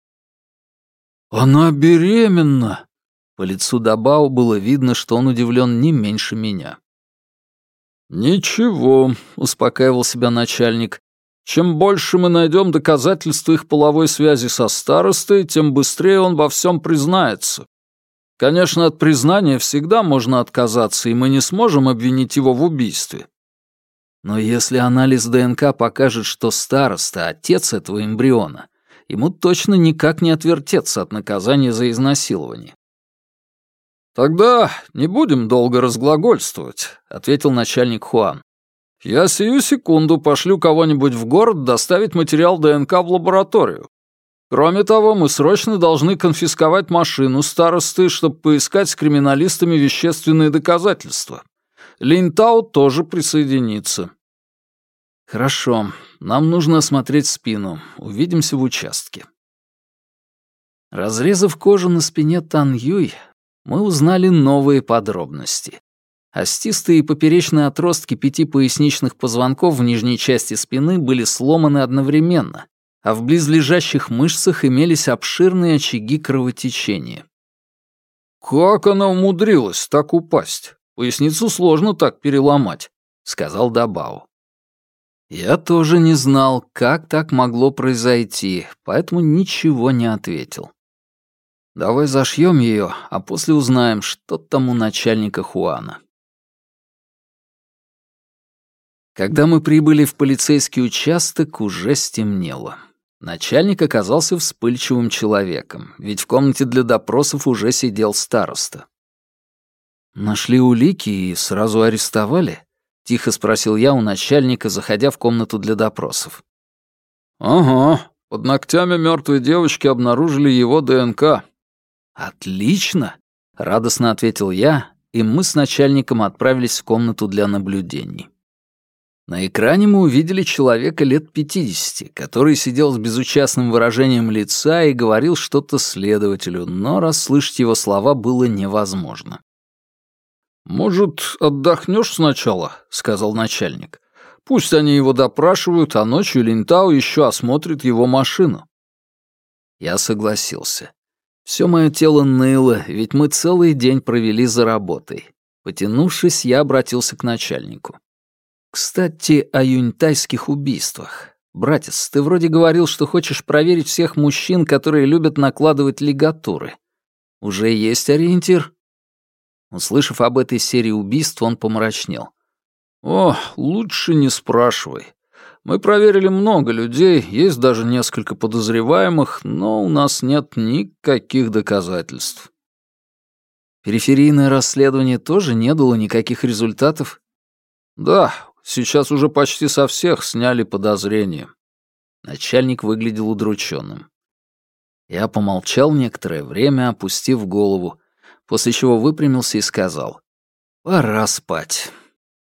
«Она беременна!» По лицу Дабао было видно, что он удивлен не меньше меня. «Ничего», — успокаивал себя начальник. «Чем больше мы найдем доказательств их половой связи со старостой, тем быстрее он во всем признается. Конечно, от признания всегда можно отказаться, и мы не сможем обвинить его в убийстве. Но если анализ ДНК покажет, что староста — отец этого эмбриона, ему точно никак не отвертеться от наказания за изнасилование». «Тогда не будем долго разглагольствовать», — ответил начальник Хуан. «Я сию секунду пошлю кого-нибудь в город доставить материал ДНК в лабораторию. Кроме того, мы срочно должны конфисковать машину старосты, чтобы поискать с криминалистами вещественные доказательства. Линтау тоже присоединится». «Хорошо, нам нужно осмотреть спину. Увидимся в участке». Разрезав кожу на спине Тан Юй, мы узнали новые подробности. Остистые и поперечные отростки пяти поясничных позвонков в нижней части спины были сломаны одновременно, а в близлежащих мышцах имелись обширные очаги кровотечения. «Как она умудрилась так упасть? Поясницу сложно так переломать», — сказал Дабао. Я тоже не знал, как так могло произойти, поэтому ничего не ответил. «Давай зашьем ее, а после узнаем, что там у начальника Хуана». Когда мы прибыли в полицейский участок, уже стемнело. Начальник оказался вспыльчивым человеком, ведь в комнате для допросов уже сидел староста. «Нашли улики и сразу арестовали?» — тихо спросил я у начальника, заходя в комнату для допросов. «Ага, под ногтями мертвой девочки обнаружили его ДНК». «Отлично!» — радостно ответил я, и мы с начальником отправились в комнату для наблюдений. На экране мы увидели человека лет пятидесяти, который сидел с безучастным выражением лица и говорил что-то следователю, но расслышать его слова было невозможно. «Может, отдохнешь сначала?» — сказал начальник. «Пусть они его допрашивают, а ночью Линтау еще осмотрит его машину». Я согласился. Все мое тело ныло, ведь мы целый день провели за работой. Потянувшись, я обратился к начальнику. «Кстати, о юньтайских убийствах. Братец, ты вроде говорил, что хочешь проверить всех мужчин, которые любят накладывать лигатуры. Уже есть ориентир?» Услышав об этой серии убийств, он помрачнел. «О, лучше не спрашивай. Мы проверили много людей, есть даже несколько подозреваемых, но у нас нет никаких доказательств». «Периферийное расследование тоже не дало никаких результатов?» «Да, сейчас уже почти со всех сняли подозрения». Начальник выглядел удрученным. Я помолчал некоторое время, опустив голову, после чего выпрямился и сказал: «Пора спать».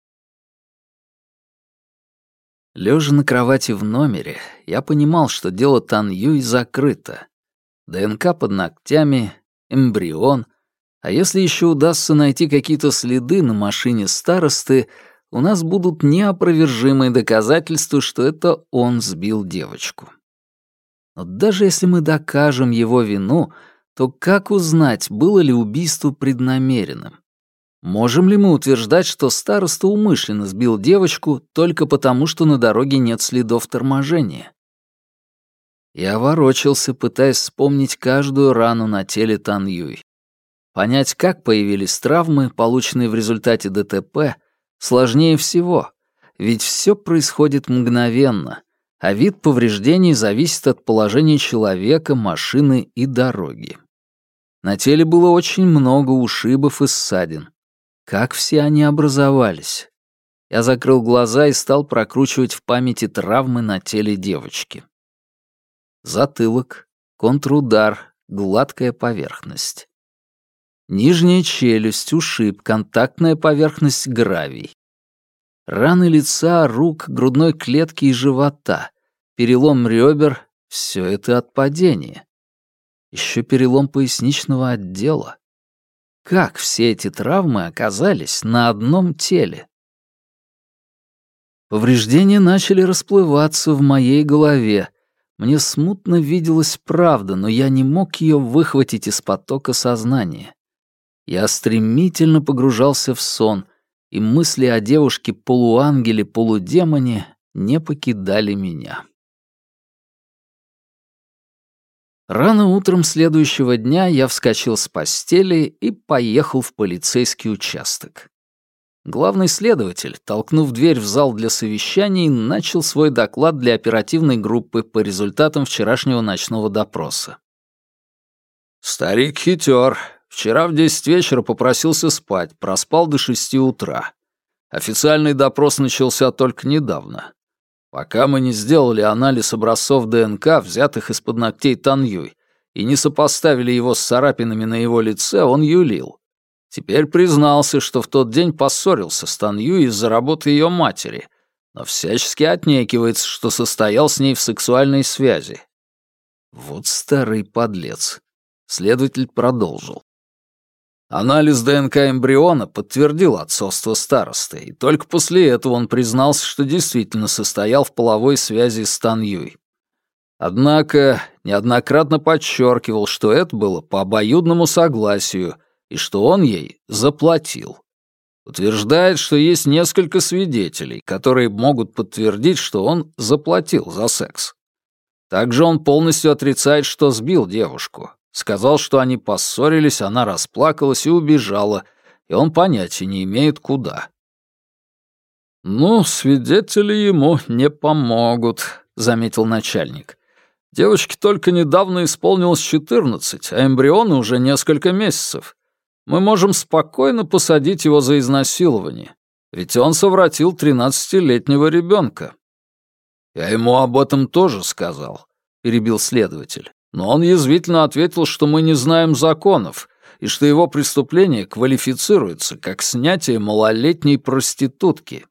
Лежа на кровати в номере, я понимал, что дело Тан Юй закрыто. ДНК под ногтями, эмбрион, а если еще удастся найти какие-то следы на машине старосты, у нас будут неопровержимые доказательства, что это он сбил девочку. Но даже если мы докажем его вину, то как узнать, было ли убийство преднамеренным? Можем ли мы утверждать, что староста умышленно сбил девочку только потому, что на дороге нет следов торможения? Я ворочался, пытаясь вспомнить каждую рану на теле Тан Юй. Понять, как появились травмы, полученные в результате ДТП, сложнее всего, ведь все происходит мгновенно, а вид повреждений зависит от положения человека, машины и дороги. На теле было очень много ушибов и ссадин. Как все они образовались? Я закрыл глаза и стал прокручивать в памяти травмы на теле девочки. Затылок, контрудар, гладкая поверхность. Нижняя челюсть, ушиб, контактная поверхность, гравий. Раны лица, рук, грудной клетки и живота, перелом ребер — все это от падения. Еще перелом поясничного отдела. Как все эти травмы оказались на одном теле? Повреждения начали расплываться в моей голове. Мне смутно виделась правда, но я не мог ее выхватить из потока сознания. Я стремительно погружался в сон, и мысли о девушке-полуангеле-полудемоне не покидали меня. Рано утром следующего дня я вскочил с постели и поехал в полицейский участок. Главный следователь, толкнув дверь в зал для совещаний, начал свой доклад для оперативной группы по результатам вчерашнего ночного допроса. «Старик хитер. Вчера в десять вечера попросился спать, проспал до шести утра. Официальный допрос начался только недавно. Пока мы не сделали анализ образцов ДНК, взятых из-под ногтей Тан Юй, и не сопоставили его с царапинами на его лице, он юлил. Теперь признался, что в тот день поссорился с Тан Юй из-за работы ее матери, но всячески отнекивается, что состоял с ней в сексуальной связи. Вот старый подлец. Следователь продолжил. Анализ ДНК эмбриона подтвердил отцовство старосты, и только после этого он признался, что действительно состоял в половой связи с Тан Юй. Однако неоднократно подчеркивал, что это было по обоюдному согласию и что он ей заплатил. Утверждает, что есть несколько свидетелей, которые могут подтвердить, что он заплатил за секс. Также он полностью отрицает, что сбил девушку. Сказал, что они поссорились, она расплакалась и убежала, и он понятия не имеет, куда. «Ну, свидетели ему не помогут», — заметил начальник. «Девочке только недавно исполнилось четырнадцать, а эмбриону уже несколько месяцев. Мы можем спокойно посадить его за изнасилование, ведь он совратил тринадцатилетнего ребенка». «Я ему об этом тоже сказал», — перебил следователь. Но он язвительно ответил, что мы не знаем законов, и что его преступление квалифицируется как снятие малолетней проститутки.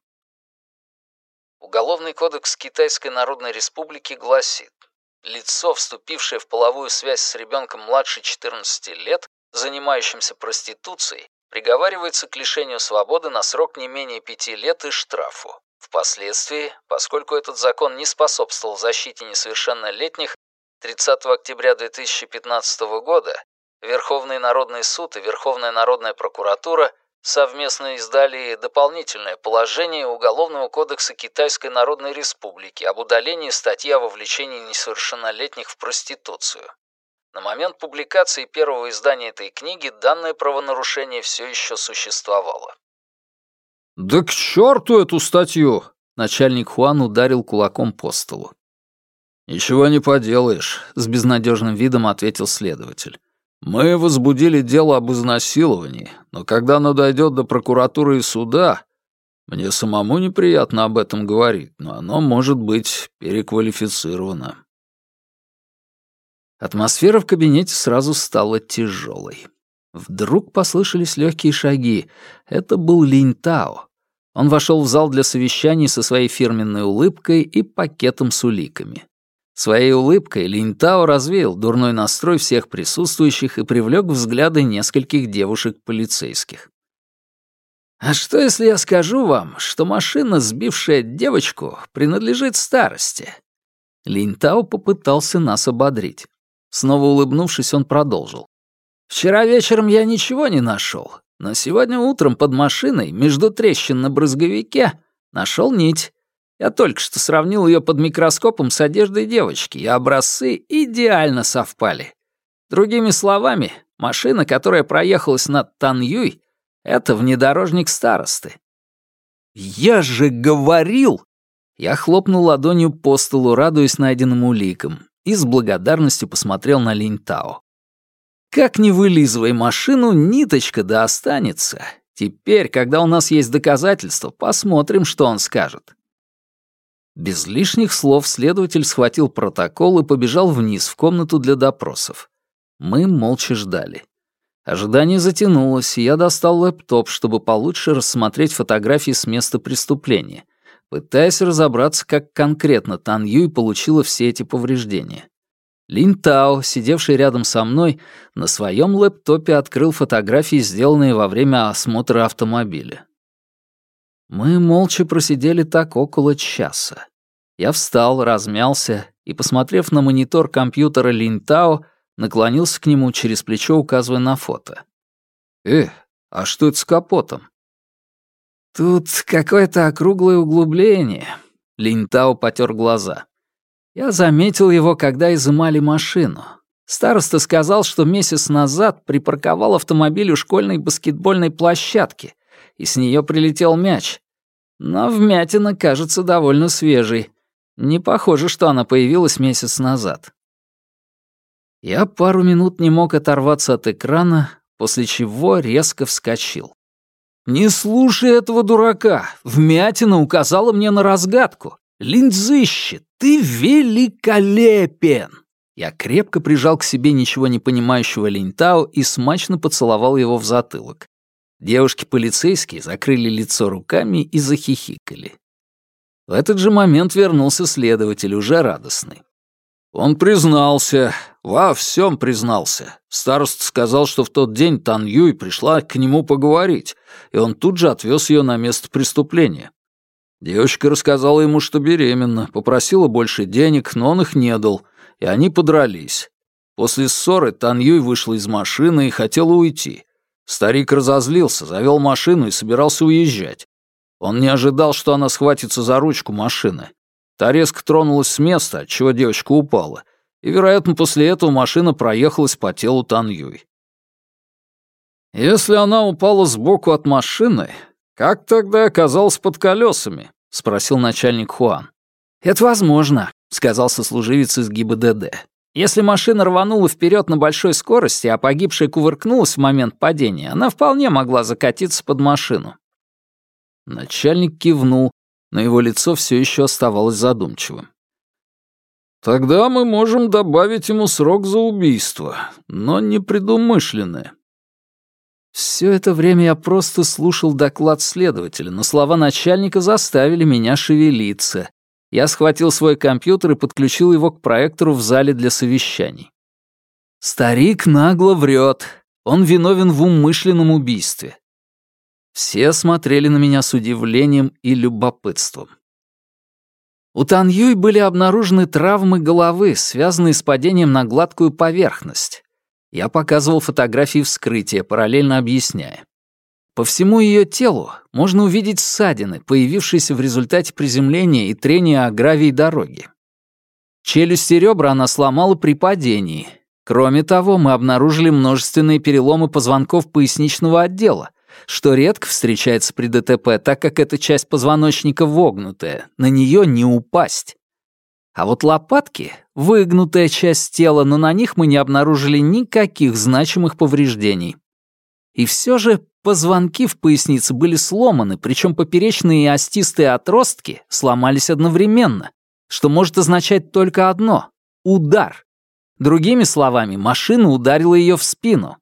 Уголовный кодекс Китайской Народной Республики гласит: лицо, вступившее в половую связь с ребенком младше четырнадцати лет, занимающимся проституцией, приговаривается к лишению свободы на срок не менее пяти лет и штрафу. Впоследствии, поскольку этот закон не способствовал защите несовершеннолетних, тридцатого октября две тысячи пятнадцатого года Верховный народный суд и Верховная народная прокуратура совместно издали дополнительное положение Уголовного кодекса Китайской Народной Республики об удалении статьи о вовлечении несовершеннолетних в проституцию. На момент публикации первого издания этой книги данное правонарушение все еще существовало. «Да к черту эту статью!» — начальник Хуан ударил кулаком по столу. «Ничего не поделаешь», — с безнадежным видом ответил следователь. «Мы возбудили дело об изнасиловании, но когда оно дойдет до прокуратуры и суда, мне самому неприятно об этом говорить, но оно может быть переквалифицировано». Атмосфера в кабинете сразу стала тяжелой. Вдруг послышались легкие шаги. Это был Линь Тао. Он вошел в зал для совещаний со своей фирменной улыбкой и пакетом с уликами. Своей улыбкой Линь Тао развеял дурной настрой всех присутствующих и привлек взгляды нескольких девушек-полицейских. «А что, если я скажу вам, что машина, сбившая девочку, принадлежит старости?» Линь Тао попытался нас ободрить. Снова улыбнувшись, он продолжил. «Вчера вечером я ничего не нашел, но сегодня утром под машиной, между трещин на брызговике, нашел нить. Я только что сравнил ее под микроскопом с одеждой девочки, и образцы идеально совпали. Другими словами, машина, которая проехалась над Тан Юй, это внедорожник старосты». «Я же говорил!» Я хлопнул ладонью по столу, радуясь найденным уликам, и с благодарностью посмотрел на Линь Тао. «Как не вылизывай машину, ниточка да останется. Теперь, когда у нас есть доказательства, посмотрим, что он скажет». Без лишних слов следователь схватил протокол и побежал вниз в комнату для допросов. Мы молча ждали. Ожидание затянулось, и я достал лэптоп, чтобы получше рассмотреть фотографии с места преступления, пытаясь разобраться, как конкретно Тан Юй получила все эти повреждения. Линь Тао, сидевший рядом со мной, на своем лэптопе открыл фотографии, сделанные во время осмотра автомобиля. Мы молча просидели так около часа. Я встал, размялся и, посмотрев на монитор компьютера Линь Тао, наклонился к нему через плечо, указывая на фото. «Э, а что это с капотом?» «Тут какое-то округлое углубление», — Линь Тао потер глаза. «Я заметил его, когда изымали машину. Староста сказал, что месяц назад припарковал автомобиль у школьной баскетбольной площадки, и с нее прилетел мяч. Но вмятина кажется довольно свежей. Не похоже, что она появилась месяц назад». Я пару минут не мог оторваться от экрана, после чего резко вскочил. «Не слушай этого дурака! Вмятина указала мне на разгадку! Линдзище, ты великолепен!» Я крепко прижал к себе ничего не понимающего Линьтао и смачно поцеловал его в затылок. Девушки-полицейские закрыли лицо руками и захихикали. В этот же момент вернулся следователь, уже радостный. Он признался, во всем признался. Староста сказал, что в тот день Тан Юй пришла к нему поговорить, и он тут же отвез ее на место преступления. Девочка рассказала ему, что беременна, попросила больше денег, но он их не дал, и они подрались. После ссоры Тан Юй вышла из машины и хотела уйти. Старик разозлился, завел машину и собирался уезжать. Он не ожидал, что она схватится за ручку машины. Та резко тронулась с места, отчего девочка упала, и, вероятно, после этого машина проехалась по телу Тан Юй. «Если она упала сбоку от машины, как тогда оказалась под колесами?» — спросил начальник Хуан. «Это возможно», — сказал сослуживец из ГИБДД. «Если машина рванула вперед на большой скорости, а погибшая кувыркнулась в момент падения, она вполне могла закатиться под машину». Начальник кивнул, но его лицо все еще оставалось задумчивым. «Тогда мы можем добавить ему срок за убийство, но непредумышленное». Все это время я просто слушал доклад следователя, но слова начальника заставили меня шевелиться. Я схватил свой компьютер и подключил его к проектору в зале для совещаний. Старик нагло врет. Он виновен в умышленном убийстве. Все смотрели на меня с удивлением и любопытством. У Тан Юй были обнаружены травмы головы, связанные с падением на гладкую поверхность. Я показывал фотографии вскрытия, параллельно объясняя. По всему ее телу можно увидеть ссадины, появившиеся в результате приземления и трения о гравий дороги. Челюсть и ребра она сломала при падении. Кроме того, мы обнаружили множественные переломы позвонков поясничного отдела, что редко встречается при ДТП, так как эта часть позвоночника вогнутая, на нее не упасть. А вот лопатки — выгнутая часть тела, но на них мы не обнаружили никаких значимых повреждений. И все же позвонки в пояснице были сломаны, причем поперечные и остистые отростки сломались одновременно, что может означать только одно — удар. Другими словами, машина ударила ее в спину.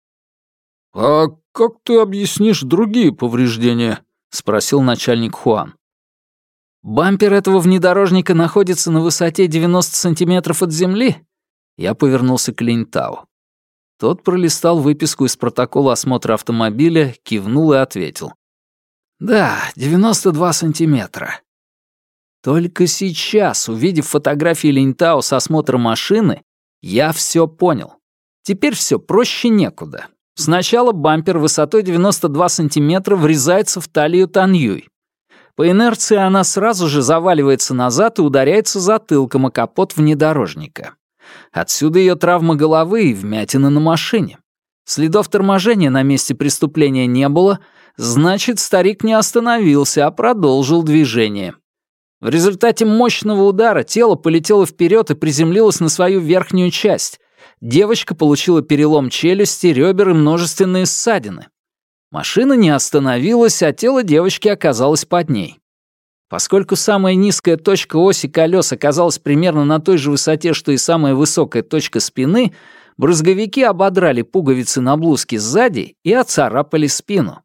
«А как ты объяснишь другие повреждения?» — спросил начальник Хуан. «Бампер этого внедорожника находится на высоте девяносто сантиметров от земли?» Я повернулся к Линьтао. Тот пролистал выписку из протокола осмотра автомобиля, кивнул и ответил. «Да, девяносто два сантиметра». Только сейчас, увидев фотографии Линьтао с осмотра машины, я все понял. Теперь все проще некуда. Сначала бампер высотой девяносто два сантиметра врезается в талию Тан Юй. По инерции она сразу же заваливается назад и ударяется затылком о капот внедорожника. Отсюда ее травма головы и вмятина на машине. Следов торможения на месте преступления не было, значит, старик не остановился, а продолжил движение. В результате мощного удара тело полетело вперед и приземлилось на свою верхнюю часть. Девочка получила перелом челюсти, ребер и множественные ссадины. Машина не остановилась, а тело девочки оказалось под ней. Поскольку самая низкая точка оси колес оказалась примерно на той же высоте, что и самая высокая точка спины, брызговики ободрали пуговицы на блузке сзади и оцарапали спину.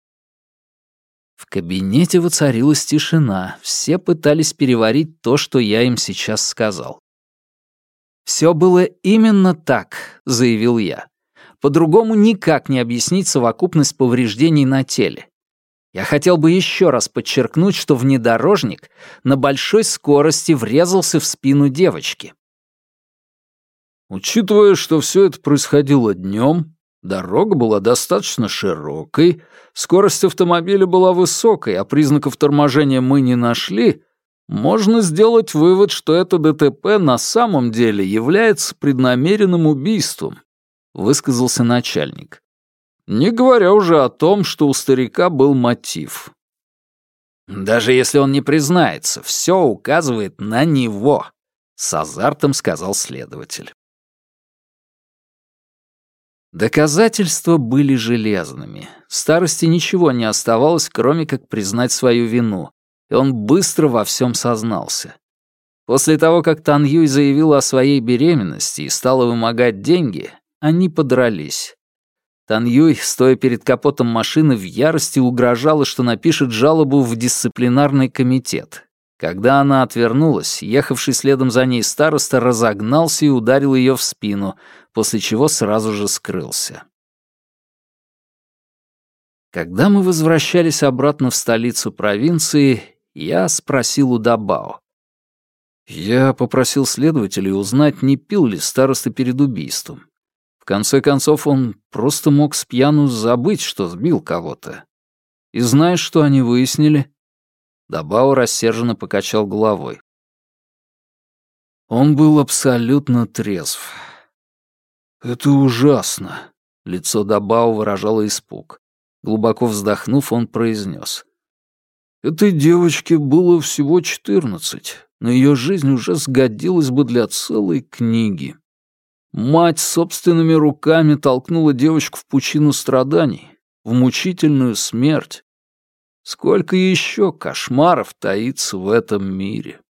В кабинете воцарилась тишина, все пытались переварить то, что я им сейчас сказал. «Все было именно так», — заявил я. «По-другому никак не объяснить совокупность повреждений на теле. Я хотел бы еще раз подчеркнуть, что внедорожник на большой скорости врезался в спину девочки». «Учитывая, что все это происходило днем, дорога была достаточно широкой, скорость автомобиля была высокой, а признаков торможения мы не нашли, можно сделать вывод, что это ДТП на самом деле является преднамеренным убийством», — высказался начальник. «Не говоря уже о том, что у старика был мотив». «Даже если он не признается, все указывает на него», — с азартом сказал следователь. Доказательства были железными. Старости ничего не оставалось, кроме как признать свою вину, и он быстро во всем сознался. После того, как Тан Юй заявила о своей беременности и стала вымогать деньги, они подрались. Тан Юй, стоя перед капотом машины, в ярости угрожала, что напишет жалобу в дисциплинарный комитет. Когда она отвернулась, ехавший следом за ней староста разогнался и ударил ее в спину, после чего сразу же скрылся. Когда мы возвращались обратно в столицу провинции, я спросил у Дабао. Я попросил следователей узнать, не пил ли староста перед убийством. В конце концов, он просто мог с пьяну забыть, что сбил кого-то. И знаешь, что они выяснили? Дабао рассерженно покачал головой. Он был абсолютно трезв. Это ужасно. Лицо Дабао выражало испуг. Глубоко вздохнув, он произнес. Этой девочке было всего четырнадцать, но ее жизнь уже сгодилась бы для целой книги. Мать собственными руками толкнула девочку в пучину страданий, в мучительную смерть. Сколько еще кошмаров таится в этом мире?